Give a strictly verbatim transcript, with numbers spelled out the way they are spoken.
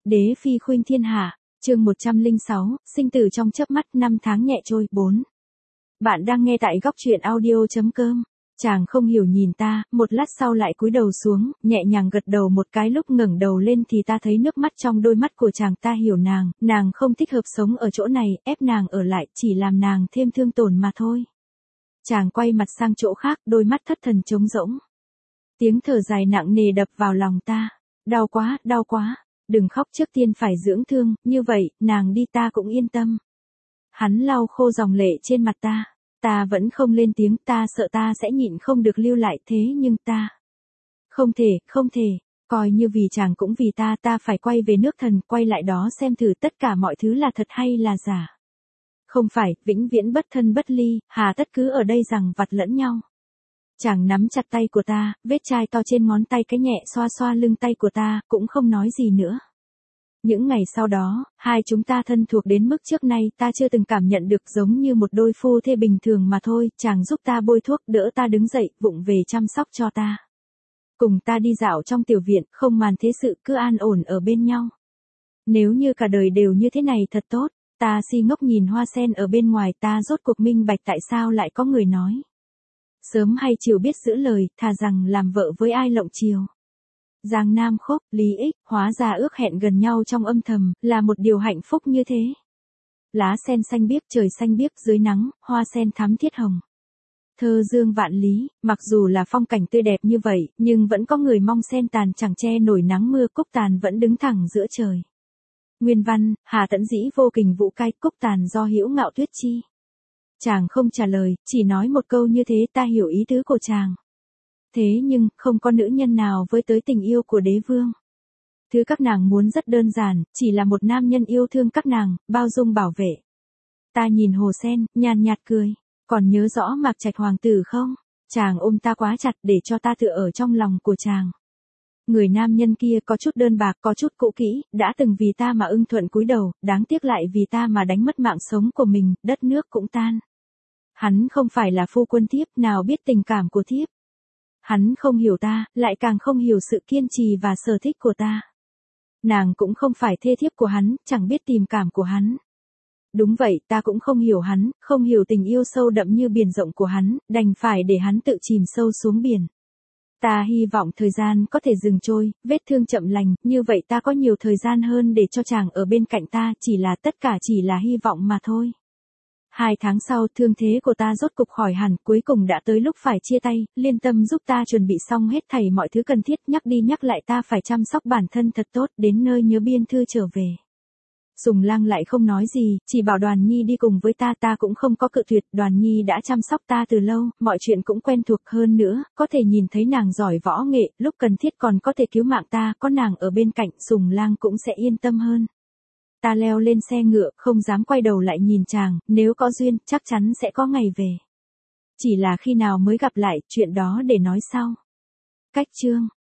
Đế phi khuynh thiên hạ, chương một trăm lẻ sáu, sinh tử trong chớp mắt, năm tháng nhẹ trôi, bốn. Bạn đang nghe tại góc truyện audio chấm com. Chàng không hiểu nhìn ta, một lát sau lại cúi đầu xuống, nhẹ nhàng gật đầu một cái, lúc ngẩng đầu lên thì ta thấy nước mắt trong đôi mắt của chàng. Ta hiểu nàng, nàng không thích hợp sống ở chỗ này, ép nàng ở lại, chỉ làm nàng thêm thương tổn mà thôi. Chàng quay mặt sang chỗ khác, đôi mắt thất thần trống rỗng. Tiếng thở dài nặng nề đập vào lòng ta. Đau quá, đau quá. Đừng khóc, trước tiên phải dưỡng thương, như vậy, nàng đi ta cũng yên tâm. Hắn lau khô dòng lệ trên mặt ta. Ta vẫn không lên tiếng, ta sợ ta sẽ nhịn không được lưu lại, thế nhưng ta không thể, không thể, coi như vì chàng cũng vì ta, ta phải quay về nước thần, quay lại đó xem thử tất cả mọi thứ là thật hay là giả. Không phải, vĩnh viễn bất thân bất ly, hà tất cứ ở đây rằng vặt lẫn nhau. Chàng nắm chặt tay của ta, vết chai to trên ngón tay cái nhẹ xoa xoa lưng tay của ta, cũng không nói gì nữa. Những ngày sau đó, hai chúng ta thân thuộc đến mức trước nay ta chưa từng cảm nhận được, giống như một đôi phu thê bình thường mà thôi. Chàng giúp ta bôi thuốc, đỡ ta đứng dậy, vụng về chăm sóc cho ta. Cùng ta đi dạo trong tiểu viện, không màn thế sự, cứ an ổn ở bên nhau. Nếu như cả đời đều như thế này thật tốt. Ta si ngốc nhìn hoa sen ở bên ngoài, ta rốt cuộc minh bạch tại sao lại có người nói sớm hay chiều biết giữ lời, thà rằng làm vợ với ai lộng chiều. Giang Nam Khúc, Lý Ích, hóa ra ước hẹn gần nhau trong âm thầm, là một điều hạnh phúc như thế. Lá sen xanh biếc, trời xanh biếc, dưới nắng, hoa sen thắm thiết hồng. Thơ dương vạn lý, mặc dù là phong cảnh tươi đẹp như vậy, nhưng vẫn có người mong sen tàn chẳng che nổi nắng mưa, cúc tàn vẫn đứng thẳng giữa trời. Nguyên văn, Hà Tẫn Dĩ vô kình vũ cai, cúc tàn do Hữu Ngạo Tuyết chi. Chàng không trả lời, chỉ nói một câu như thế, ta hiểu ý tứ của chàng. Thế nhưng, không có nữ nhân nào với tới tình yêu của đế vương. Thứ các nàng muốn rất đơn giản, chỉ là một nam nhân yêu thương các nàng, bao dung bảo vệ. Ta nhìn hồ sen, nhàn nhạt cười. Còn nhớ rõ Mạc Trạch hoàng tử không? Chàng ôm ta quá chặt để cho ta tựa ở trong lòng của chàng. Người nam nhân kia có chút đơn bạc, có chút cũ kỹ, đã từng vì ta mà ưng thuận cúi đầu, đáng tiếc lại vì ta mà đánh mất mạng sống của mình, đất nước cũng tan. Hắn không phải là phu quân thiếp, nào biết tình cảm của thiếp. Hắn không hiểu ta, lại càng không hiểu sự kiên trì và sở thích của ta. Nàng cũng không phải thê thiếp của hắn, chẳng biết tình cảm của hắn. Đúng vậy, ta cũng không hiểu hắn, không hiểu tình yêu sâu đậm như biển rộng của hắn, đành phải để hắn tự chìm sâu xuống biển. Ta hy vọng thời gian có thể dừng trôi, vết thương chậm lành, như vậy ta có nhiều thời gian hơn để cho chàng ở bên cạnh ta, chỉ là tất cả chỉ là hy vọng mà thôi. Hai tháng sau, thương thế của ta rốt cục khỏi hẳn, cuối cùng đã tới lúc phải chia tay, Liên Tâm giúp ta chuẩn bị xong hết thảy mọi thứ cần thiết, nhắc đi nhắc lại ta phải chăm sóc bản thân thật tốt, đến nơi nhớ biên thư trở về. Sùng Lang lại không nói gì, chỉ bảo Đoàn Nhi đi cùng với ta, ta cũng không có cự tuyệt, Đoàn Nhi đã chăm sóc ta từ lâu, mọi chuyện cũng quen thuộc, hơn nữa, có thể nhìn thấy nàng giỏi võ nghệ, lúc cần thiết còn có thể cứu mạng ta, có nàng ở bên cạnh, Sùng Lang cũng sẽ yên tâm hơn. Ta leo lên xe ngựa, không dám quay đầu lại nhìn chàng, nếu có duyên, chắc chắn sẽ có ngày về. Chỉ là khi nào mới gặp lại, chuyện đó để nói sau. Cách chương